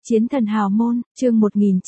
Chiến thần hào môn, chương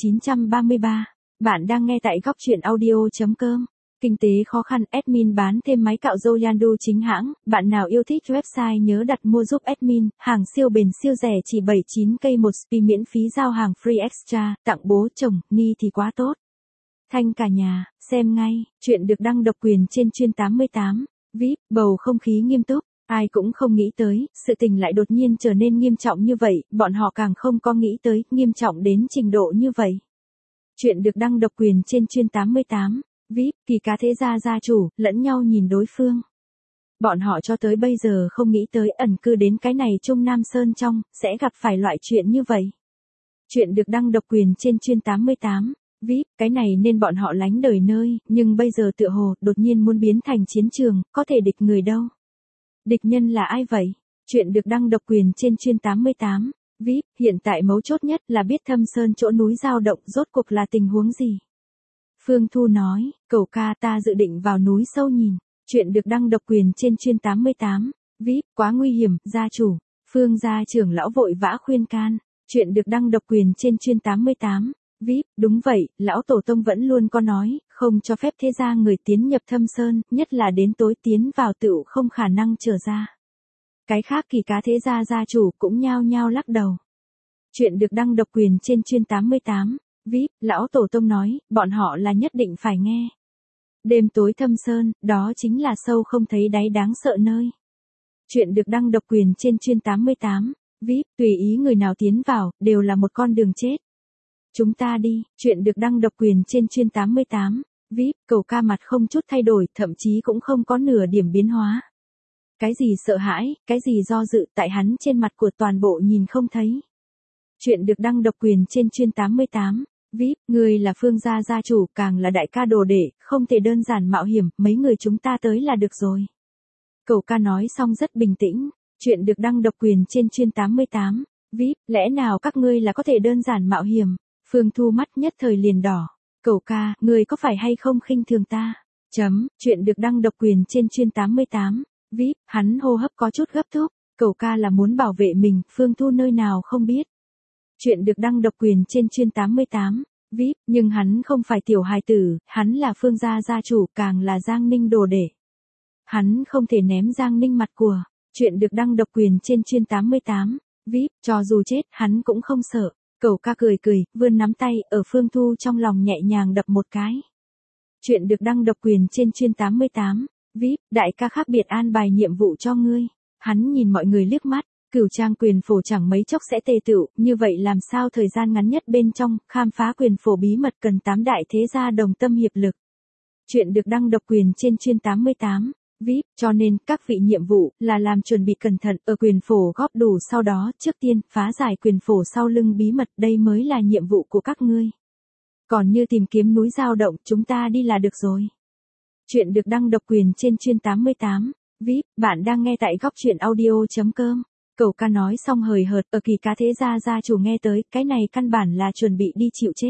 1933. Bạn đang nghe tại góc truyện audio.com. Kinh tế khó khăn, admin bán thêm máy cạo râu Yandu chính hãng. Bạn nào yêu thích website nhớ đặt mua giúp admin. Hàng siêu bền siêu rẻ chỉ 79k một spi miễn phí giao hàng free extra. Tặng bố chồng, ni thì quá tốt. Thanh cả nhà, xem ngay. Chuyện được đăng độc quyền trên chuyên 88. VIP, bầu không khí nghiêm túc. Ai cũng không nghĩ tới, sự tình lại đột nhiên trở nên nghiêm trọng như vậy, bọn họ càng không có nghĩ tới, nghiêm trọng đến trình độ như vậy. Chuyện được đăng độc quyền trên chuyên 88, VIP, Kỳ Cá Thế Gia gia chủ, lẫn nhau nhìn đối phương. Bọn họ cho tới bây giờ không nghĩ tới ẩn cư đến cái này Trung Nam Sơn trong, sẽ gặp phải loại chuyện như vậy. Chuyện được đăng độc quyền trên chuyên 88, VIP, cái này nên bọn họ lánh đời nơi, nhưng bây giờ tựa hồ, đột nhiên muốn biến thành chiến trường, có thể địch người đâu. Địch nhân là ai vậy? Chuyện được đăng độc quyền trên chuyên 88. VIP, hiện tại mấu chốt nhất là biết Thâm Sơn chỗ núi dao động rốt cuộc là tình huống gì. Phương Thu nói, cậu ca ta dự định vào núi sâu nhìn. Chuyện được đăng độc quyền trên chuyên 88. VIP, quá nguy hiểm, gia chủ. Phương gia trưởng lão vội vã khuyên can. Chuyện được đăng độc quyền trên chuyên 88. VIP, đúng vậy, lão tổ tông vẫn luôn có nói, không cho phép thế gia người tiến nhập Thâm Sơn, nhất là đến tối tiến vào tựu không khả năng trở ra. Cái khác Kỳ Cá Thế Gia gia chủ cũng nhao nhao lắc đầu. Chuyện được đăng độc quyền trên chuyên 88. VIP, lão tổ tông nói, bọn họ là nhất định phải nghe. Đêm tối Thâm Sơn, đó chính là sâu không thấy đáy đáng sợ nơi. Chuyện được đăng độc quyền trên chuyên 88. VIP, tùy ý người nào tiến vào, đều là một con đường chết. Chúng ta đi, chuyện được đăng độc quyền trên chuyên 88. VIP, cậu ca mặt không chút thay đổi, thậm chí cũng không có nửa điểm biến hóa. Cái gì sợ hãi, cái gì do dự, tại hắn trên mặt của toàn bộ nhìn không thấy. Chuyện được đăng độc quyền trên chuyên 88. VIP, người là Phương gia gia chủ, càng là đại ca đồ đệ, không thể đơn giản mạo hiểm, mấy người chúng ta tới là được rồi. Cậu ca nói xong rất bình tĩnh. Chuyện được đăng độc quyền trên chuyên 88. VIP, lẽ nào các ngươi là có thể đơn giản mạo hiểm? Phương Thu mắt nhất thời liền đỏ. Cậu ca, người có phải hay không khinh thường ta? Chuyện được đăng độc quyền trên chuyên 88. VIP, hắn hô hấp có chút gấp thúc. Cậu ca là muốn bảo vệ mình, Phương Thu nơi nào không biết. Chuyện được đăng độc quyền trên chuyên 88. VIP, nhưng hắn không phải tiểu hài tử, hắn là Phương gia gia chủ, càng là Giang Ninh đồ đệ. Hắn không thể ném Giang Ninh mặt của. Chuyện được đăng độc quyền trên chuyên 88. VIP, cho dù chết, hắn cũng không sợ. Cậu ca cười cười, vươn nắm tay, ở Phương Thu trong lòng nhẹ nhàng đập một cái. Chuyện được đăng độc quyền trên chuyên 88. VIP, đại ca khác biệt an bài nhiệm vụ cho ngươi. Hắn nhìn mọi người liếc mắt, Cửu Trang quyền phổ chẳng mấy chốc sẽ tề tựu, như vậy làm sao thời gian ngắn nhất bên trong, khám phá quyền phổ bí mật cần 8 đại thế gia đồng tâm hiệp lực. Chuyện được đăng độc quyền trên chuyên 88. VIP, cho nên, các vị nhiệm vụ, là làm chuẩn bị cẩn thận, ở quyền phổ góp đủ sau đó, trước tiên, phá giải quyền phổ sau lưng bí mật, đây mới là nhiệm vụ của các ngươi. Còn như tìm kiếm núi dao động, chúng ta đi là được rồi. Chuyện được đăng độc quyền trên chuyên 88. VIP, bạn đang nghe tại góc truyện audio.com. Cậu ca nói xong hời hợt, ở Kỳ Cá Thế Gia gia chủ nghe tới, cái này căn bản là chuẩn bị đi chịu chết.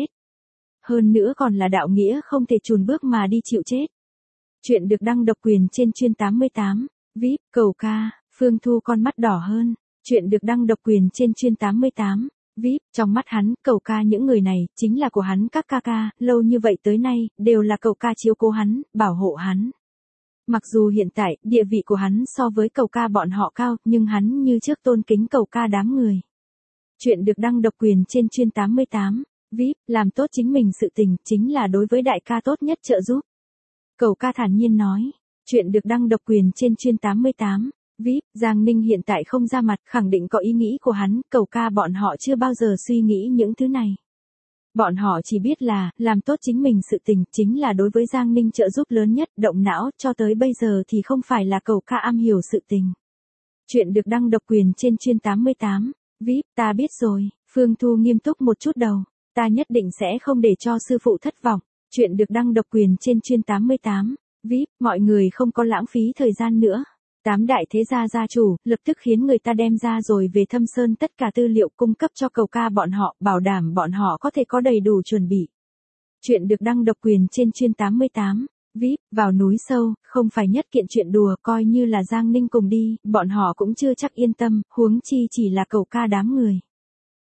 Hơn nữa còn là đạo nghĩa không thể chùn bước mà đi chịu chết. Chuyện được đăng độc quyền trên chuyên 88. VIP, cậu ca, Phương Thu con mắt đỏ hơn. Chuyện được đăng độc quyền trên chuyên 88. VIP, trong mắt hắn, cậu ca những người này, chính là của hắn các ca ca, lâu như vậy tới nay, đều là cậu ca chiếu cố hắn, bảo hộ hắn. Mặc dù hiện tại, địa vị của hắn so với cậu ca bọn họ cao, nhưng hắn như trước tôn kính cậu ca đám người. Chuyện được đăng độc quyền trên chuyên 88. VIP, làm tốt chính mình sự tình, chính là đối với đại ca tốt nhất trợ giúp. Cậu ca thản nhiên nói. Chuyện được đăng độc quyền trên chuyên 88. VIP, Giang Ninh hiện tại không ra mặt, khẳng định có ý nghĩ của hắn, cậu ca bọn họ chưa bao giờ suy nghĩ những thứ này. Bọn họ chỉ biết là, làm tốt chính mình sự tình, chính là đối với Giang Ninh trợ giúp lớn nhất, động não, cho tới bây giờ thì không phải là cậu ca am hiểu sự tình. Chuyện được đăng độc quyền trên chuyên 88. VIP, ta biết rồi, Phương Thu nghiêm túc một chút đầu, ta nhất định sẽ không để cho sư phụ thất vọng. Chuyện được đăng độc quyền trên chuyên 88. VIP, mọi người không có lãng phí thời gian nữa. 8 đại thế gia gia chủ, lập tức khiến người ta đem ra rồi về Thâm Sơn tất cả tư liệu cung cấp cho cậu ca bọn họ, bảo đảm bọn họ có thể có đầy đủ chuẩn bị. Chuyện được đăng độc quyền trên chuyên 88. VIP, vào núi sâu, không phải nhất kiện chuyện đùa, coi như là Giang Ninh cùng đi, bọn họ cũng chưa chắc yên tâm, huống chi chỉ là cậu ca đám người.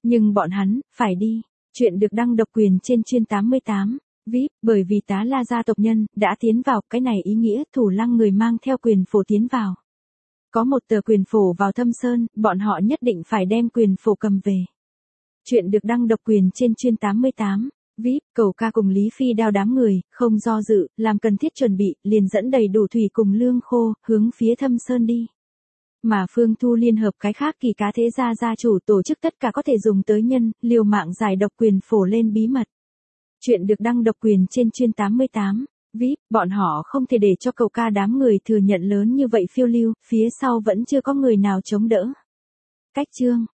Nhưng bọn hắn, phải đi. Chuyện được đăng độc quyền trên chuyên 88. VIP, bởi vì tá La gia tộc nhân, đã tiến vào, cái này ý nghĩa Thủ Lăng người mang theo quyền phổ tiến vào. Có một tờ quyền phổ vào Thâm Sơn, bọn họ nhất định phải đem quyền phổ cầm về. Chuyện được đăng độc quyền trên chuyên 88. VIP, Cầu Ca cùng Lý Phi Đao đám người, không do dự, làm cần thiết chuẩn bị, liền dẫn đầy đủ thủy cùng lương khô, hướng phía Thâm Sơn đi. Mà Phương Thu liên hợp cái khác kỳ cá thế gia gia chủ tổ chức tất cả có thể dùng tới nhân, liều mạng giải độc quyền phổ lên bí mật. Chuyện được đăng độc quyền trên chuyên 88. VIP, bọn họ không thể để cho Cầu Ca đám người thừa nhận lớn như vậy phiêu lưu, phía sau vẫn chưa có người nào chống đỡ. Cách chương